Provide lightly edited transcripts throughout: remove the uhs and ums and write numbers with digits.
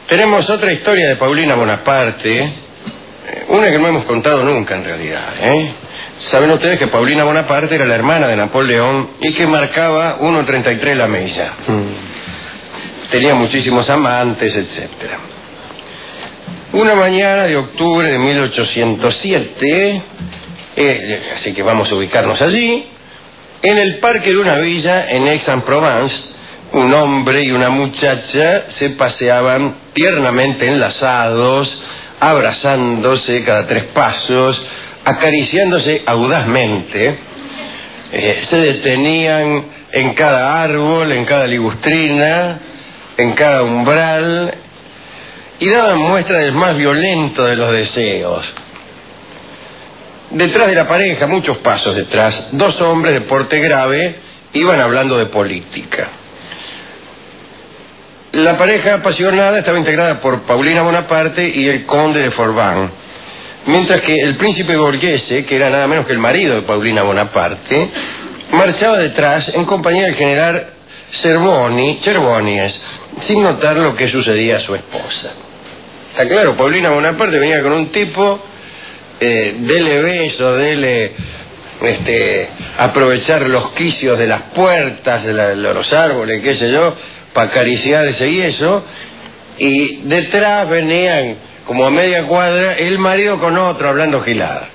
Tenemos otra historia de Paulina Bonaparte, una que no hemos contado nunca en realidad, Saben ustedes que Paulina Bonaparte era la hermana de Napoleón y que marcaba 1.33 la milla. Tenía muchísimos amantes, etcétera. Una mañana de octubre de 1807, así que vamos a ubicarnos allí, en el parque de una villa en Aix-en-Provence, un hombre y una muchacha se paseaban tiernamente enlazados, abrazándose cada 3 pasos, acariciándose audazmente. Se detenían en cada árbol, en cada ligustrina, en cada umbral, y daban muestra del más violento de los deseos. Detrás de la pareja, muchos pasos detrás, 2 hombres de porte grave iban hablando de política. La pareja apasionada estaba integrada por Paulina Bonaparte y el conde de Forbin, mientras que el príncipe Borghese, que era nada menos que el marido de Paulina Bonaparte, marchaba detrás en compañía del general Cervonies, sin notar lo que sucedía a su esposa. Está claro, Paulina Bonaparte venía con un tipo, dele beso, dele aprovechar los quicios de las puertas, de los árboles, qué sé yo, para acariciarse y eso, y detrás venían como a media cuadra el marido con otro hablando gilada.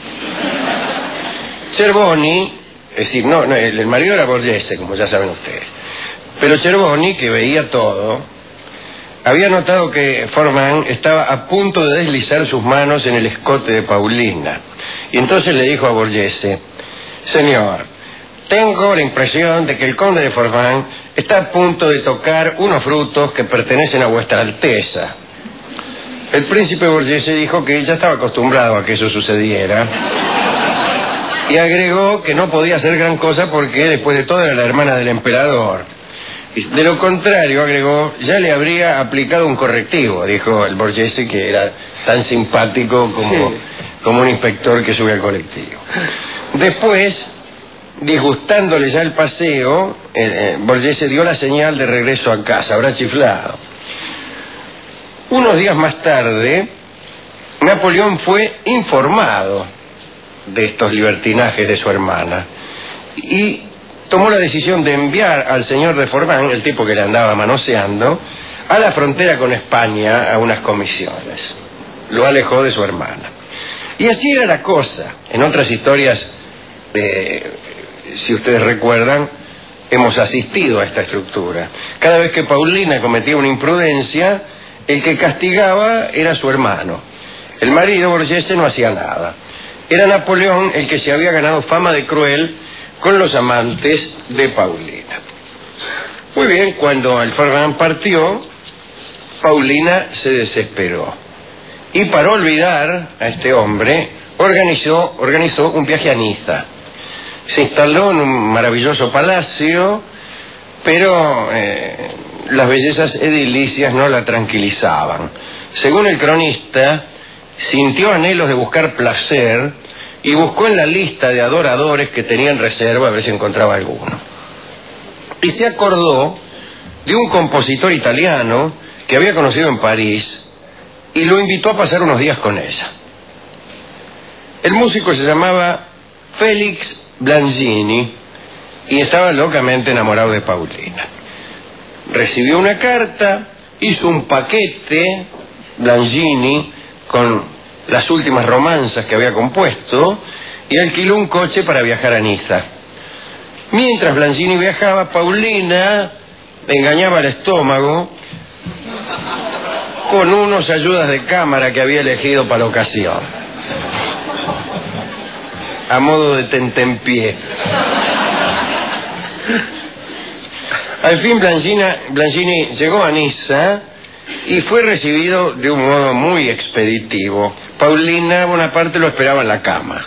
Cervoni, es decir, no, el marido era Borghese, como ya saben ustedes, pero Cervoni, que veía todo, había notado que Forbin estaba a punto de deslizar sus manos en el escote de Paulina, y entonces le dijo a Borghese: señor, tengo la impresión de que el conde de Forbin está a punto de tocar unos frutos que pertenecen a vuestra alteza. El príncipe Borghese dijo que ya estaba acostumbrado a que eso sucediera y agregó que no podía hacer gran cosa porque después de todo era la hermana del emperador. De lo contrario, agregó, ya le habría aplicado un correctivo, dijo el Borghese, que era tan simpático como un inspector que sube al colectivo. Después, disgustándole ya el paseo, Borghese dio la señal de regreso a casa, habrá chiflado. Unos días más tarde, Napoleón fue informado de estos libertinajes de su hermana y tomó la decisión de enviar al señor de Forbin, el tipo que le andaba manoseando, a la frontera con España a unas comisiones. Lo alejó de su hermana. Y así era la cosa. En otras historias, si ustedes recuerdan, hemos asistido a esta estructura. Cada vez que Paulina cometía una imprudencia, el que castigaba era su hermano. El marido Borghese no hacía nada. Era Napoleón el que se había ganado fama de cruel con los amantes de Paulina. Muy bien, cuando el Forbin partió, Paulina se desesperó. Y para olvidar a este hombre, organizó un viaje a Niza. Se instaló en un maravilloso palacio, pero las bellezas edilicias no la tranquilizaban. Según el cronista, sintió anhelos de buscar placer y buscó en la lista de adoradores que tenía en reserva a ver si encontraba alguno. Y se acordó de un compositor italiano que había conocido en París y lo invitó a pasar unos días con ella. El músico se llamaba Félix Blangini y estaba locamente enamorado de Paulina. Recibió una carta, hizo un paquete, Blangini, con las últimas romanzas que había compuesto, y alquiló un coche para viajar a Niza. Mientras Blangini viajaba, Paulina engañaba al estómago con unos ayudas de cámara que había elegido para la ocasión, a modo de tentempié. Al fin Blangini llegó a Niza y fue recibido de un modo muy expeditivo. Paulina Bonaparte lo esperaba en la cama.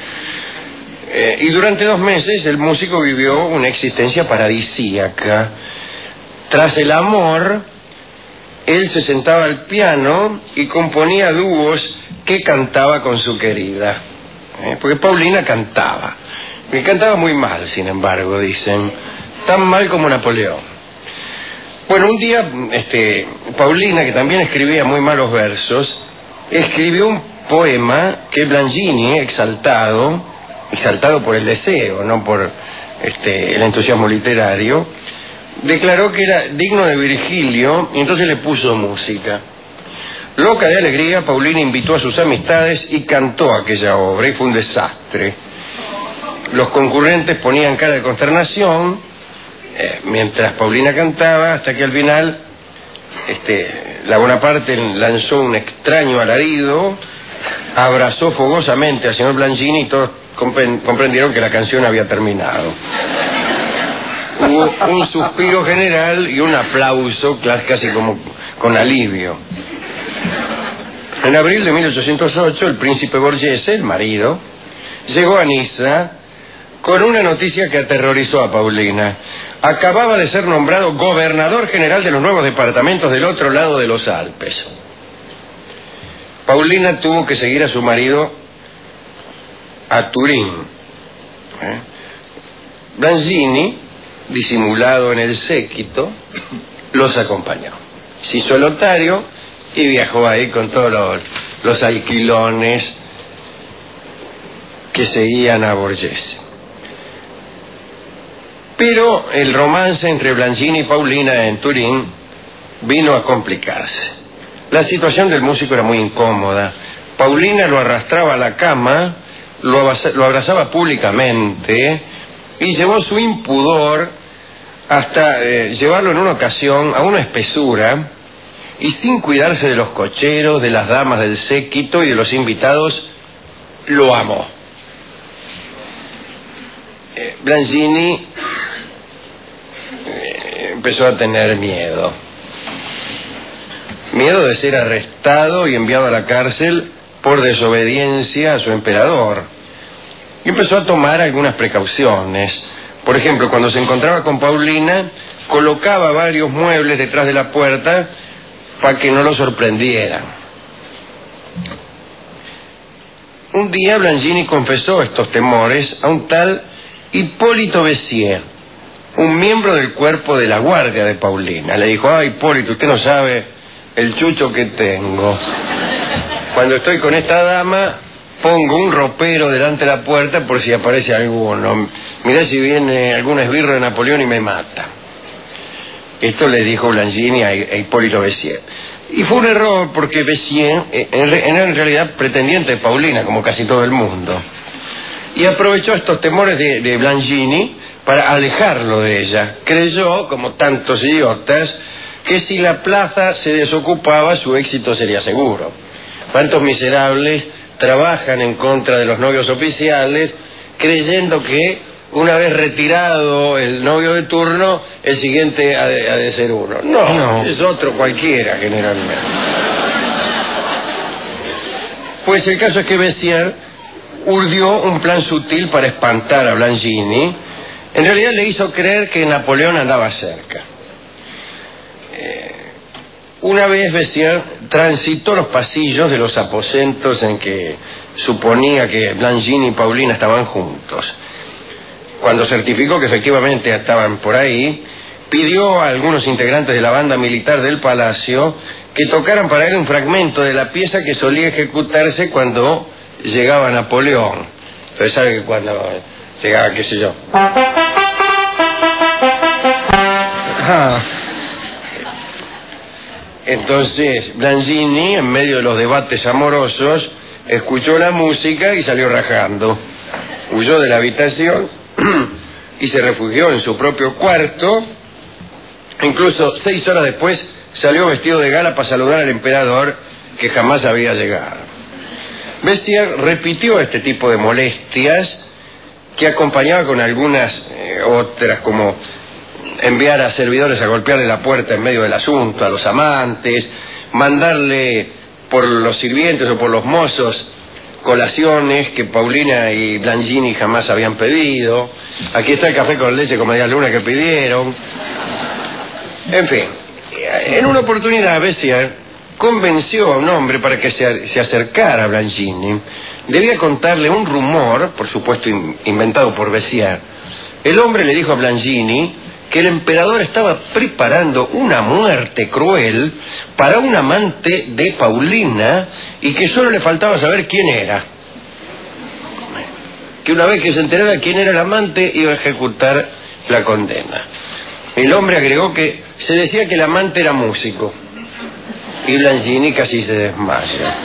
Y durante 2 meses el músico vivió una existencia paradisíaca. Tras el amor, él se sentaba al piano y componía dúos que cantaba con su querida. Porque Paulina cantaba. Y cantaba muy mal, sin embargo, dicen. Tan mal como Napoleón. Bueno, un día, Paulina, que también escribía muy malos versos, escribió un poema que Blangini, exaltado por el deseo, no por el entusiasmo literario, declaró que era digno de Virgilio, y entonces le puso música. Loca de alegría, Paulina invitó a sus amistades y cantó aquella obra, y fue un desastre. Los concurrentes ponían cara de consternación mientras Paulina cantaba, hasta que al final la Bonaparte lanzó un extraño alarido, abrazó fogosamente al señor Blangini y todos comprendieron que la canción había terminado. Hubo un suspiro general y un aplauso casi como con alivio. En abril de 1808, el príncipe Borghese, el marido, llegó a Niza con una noticia que aterrorizó a Paulina. Acababa de ser nombrado gobernador general de los nuevos departamentos del otro lado de los Alpes. Paulina tuvo que seguir a su marido a Turín. Blangini, disimulado en el séquito, los acompañó. Se hizo el otario y viajó ahí con todos los alquilones que seguían a Borghese. Pero el romance entre Blangini y Paulina en Turín vino a complicarse. La situación del músico era muy incómoda. Paulina lo arrastraba a la cama, lo abrazaba públicamente y llevó su impudor hasta llevarlo en una ocasión a una espesura, y sin cuidarse de los cocheros, de las damas del séquito y de los invitados, lo amó. Blangini empezó a tener miedo de ser arrestado y enviado a la cárcel por desobediencia a su emperador, y empezó a tomar algunas precauciones. Por ejemplo, cuando se encontraba con Paulina, colocaba varios muebles detrás de la puerta para que no lo sorprendieran. Un día Blangini confesó estos temores a un tal Hipólito Bessier, un miembro del cuerpo de la guardia de Paulina. Le dijo: Hipólito, usted no sabe el chucho que tengo. Cuando estoy con esta dama, pongo un ropero delante de la puerta por si aparece alguno. Mirá si viene algún esbirro de Napoleón y me mata. Esto le dijo Blangini a Hipólito Bessier. Y fue un error, porque Bessier era en realidad pretendiente de Paulina, como casi todo el mundo. Y aprovechó estos temores de Blangini para alejarlo de ella. Creyó, como tantos idiotas, que si la plaza se desocupaba, su éxito sería seguro. ¿Cuántos miserables trabajan en contra de los novios oficiales, creyendo que una vez retirado el novio de turno, el siguiente ha de ser uno? No, es otro cualquiera, generalmente. Pues el caso es que Bessier urdió un plan sutil para espantar a Blangini. En realidad le hizo creer que Napoleón andaba cerca. Una vez Bessier transitó los pasillos de los aposentos en que suponía que Blangini y Paulina estaban juntos. Cuando certificó que efectivamente estaban por ahí, pidió a algunos integrantes de la banda militar del palacio que tocaran para él un fragmento de la pieza que solía ejecutarse cuando llegaba Napoleón. Ustedes saben que cuando llegaba, qué sé yo. Entonces Blangini, en medio de los debates amorosos, escuchó la música y salió rajando. Huyó de la habitación y se refugió en su propio cuarto. Incluso 6 horas después salió vestido de gala para saludar al emperador, que jamás había llegado. Bessier repitió este tipo de molestias, que acompañaba con algunas otras, como enviar a servidores a golpearle la puerta en medio del asunto a los amantes, mandarle por los sirvientes o por los mozos colaciones que Paulina y Blangini jamás habían pedido. Aquí está el café con leche con media luna que pidieron. En fin, en una oportunidad Bessier convenció a un hombre para que se acercara a Blangini. Debía contarle un rumor, por supuesto inventado por Bessier. El hombre le dijo a Blangini que el emperador estaba preparando una muerte cruel para un amante de Paulina y que solo le faltaba saber quién era. Que una vez que se enterara quién era el amante, iba a ejecutar la condena. El hombre agregó que se decía que el amante era músico, y Blanchini casi se desmaya.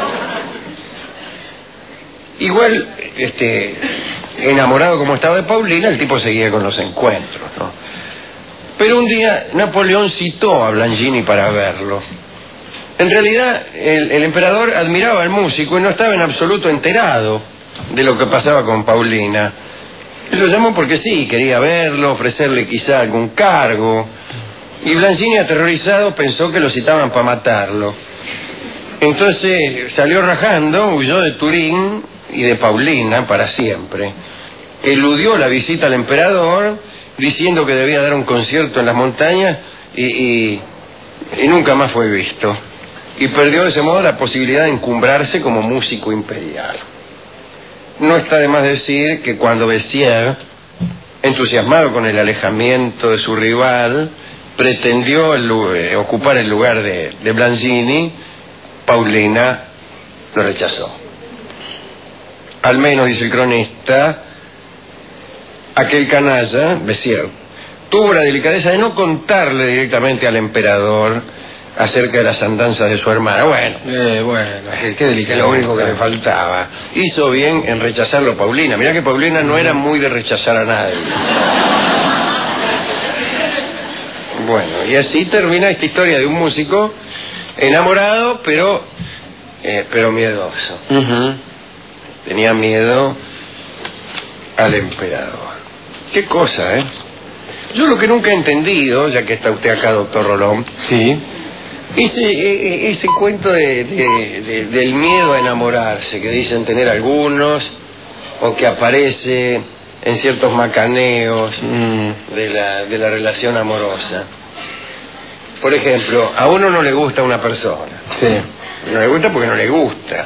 Igual, enamorado como estaba de Paulina, el tipo seguía con los encuentros, ¿no? Pero un día Napoleón citó a Blanchini para verlo. En realidad, el emperador admiraba al músico y no estaba en absoluto enterado de lo que pasaba con Paulina. Él lo llamó porque sí, quería verlo, ofrecerle quizá algún cargo. Y Blanchini, aterrorizado, pensó que lo citaban para matarlo. Entonces salió rajando, huyó de Turín y de Paulina para siempre. Eludió la visita al emperador, diciendo que debía dar un concierto en las montañas y nunca más fue visto. Y perdió de ese modo la posibilidad de encumbrarse como músico imperial. No está de más decir que cuando Bessières, entusiasmado con el alejamiento de su rival, pretendió ocupar el lugar de Blanchini, Paulina lo rechazó. Al menos, dice el cronista, aquel canalla, Bessières, tuvo la delicadeza de no contarle directamente al emperador acerca de las andanzas de su hermana. Bueno, qué delicado, lo único que le faltaba. Hizo bien en rechazarlo Paulina. Mirá que Paulina no era muy de rechazar a nadie. Bueno, y así termina esta historia de un músico enamorado, pero miedoso. Tenía miedo al emperador. Qué cosa, ¿eh? Yo lo que nunca he entendido, ya que está usted acá, doctor Rolón, sí, ese cuento del miedo a enamorarse, que dicen tener algunos, o que aparece en ciertos macaneos de la relación amorosa. Por ejemplo, a uno no le gusta una persona. sí. No le gusta porque no le gusta.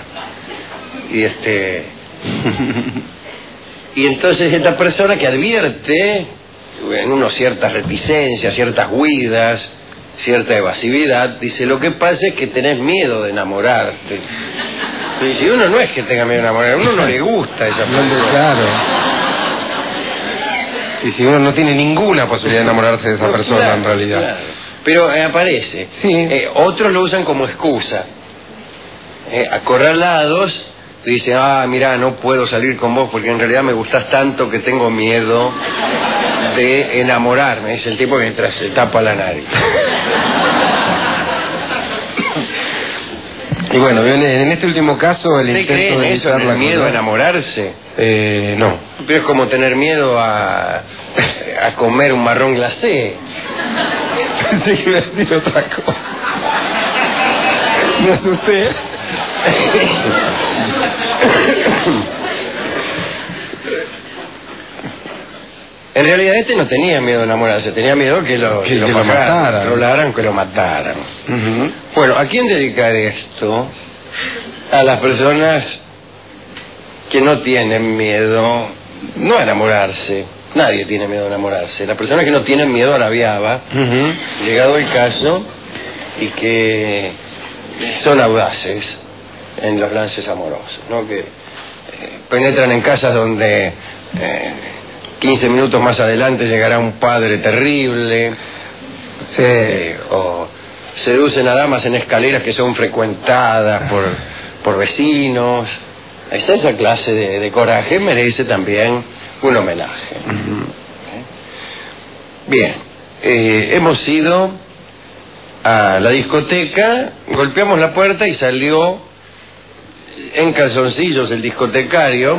Y entonces esta persona que advierte en uno ciertas reticencias, ciertas huidas, cierta evasividad, dice: lo que pasa es que tenés miedo de enamorarte. Y si uno no es que tenga miedo de enamorarse, a uno no le gusta esa persona. Claro. Y si uno no tiene ninguna posibilidad de enamorarse de esa persona, claro, en realidad. Claro. Pero aparece. Sí. Otros lo usan como excusa. Acorralados, dice: mirá, no puedo salir con vos porque en realidad me gustás tanto que tengo miedo de enamorarme. Es el tipo que mientras se tapa la nariz. Y bueno, en este último caso, el ¿Usted intento cree en de eso, en el miedo a enamorarse? No. Pero es como tener miedo a comer un marrón glacé. Pensé que iba a decir otra cosa. Me asusté. En realidad no tenía miedo de enamorarse, tenía miedo que lo mataran, que lo mataran. Bueno, ¿a quién dedicar esto? A las personas que no tienen miedo, no a enamorarse. Nadie tiene miedo a enamorarse. Las personas que no tienen miedo a la viaba, llegado el caso, y que son audaces en los lances amorosos, ¿no? Que penetran en casas donde 15 minutos más adelante llegará un padre terrible, o seducen a damas en escaleras que son frecuentadas por vecinos. Esa clase de coraje merece también un homenaje. Bien, hemos ido a la discoteca, golpeamos la puerta y salió en calzoncillos el discotecario.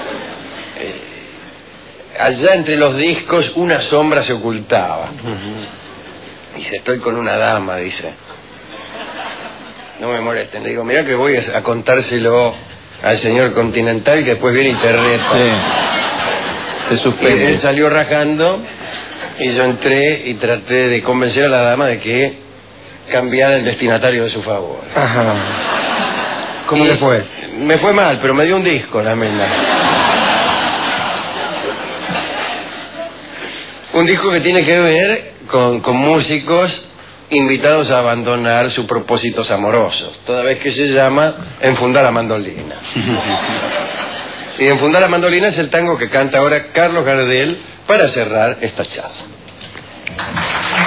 Allá entre los discos una sombra se ocultaba. Dice: estoy con una dama, dice. No me molesten. Le digo: mirá que voy a contárselo al señor Continental, que después viene y te reta. Se suspende. Y él salió rajando y yo entré y traté de convencer a la dama de que cambiara el destinatario de su favor. Ajá. ¿Cómo le fue? Me fue mal, pero me dio un disco la mena. Un disco que tiene que ver con músicos invitados a abandonar sus propósitos amorosos, toda vez que se llama Enfundar la mandolina. Y Enfundar la mandolina es el tango que canta ahora Carlos Gardel para cerrar esta charla.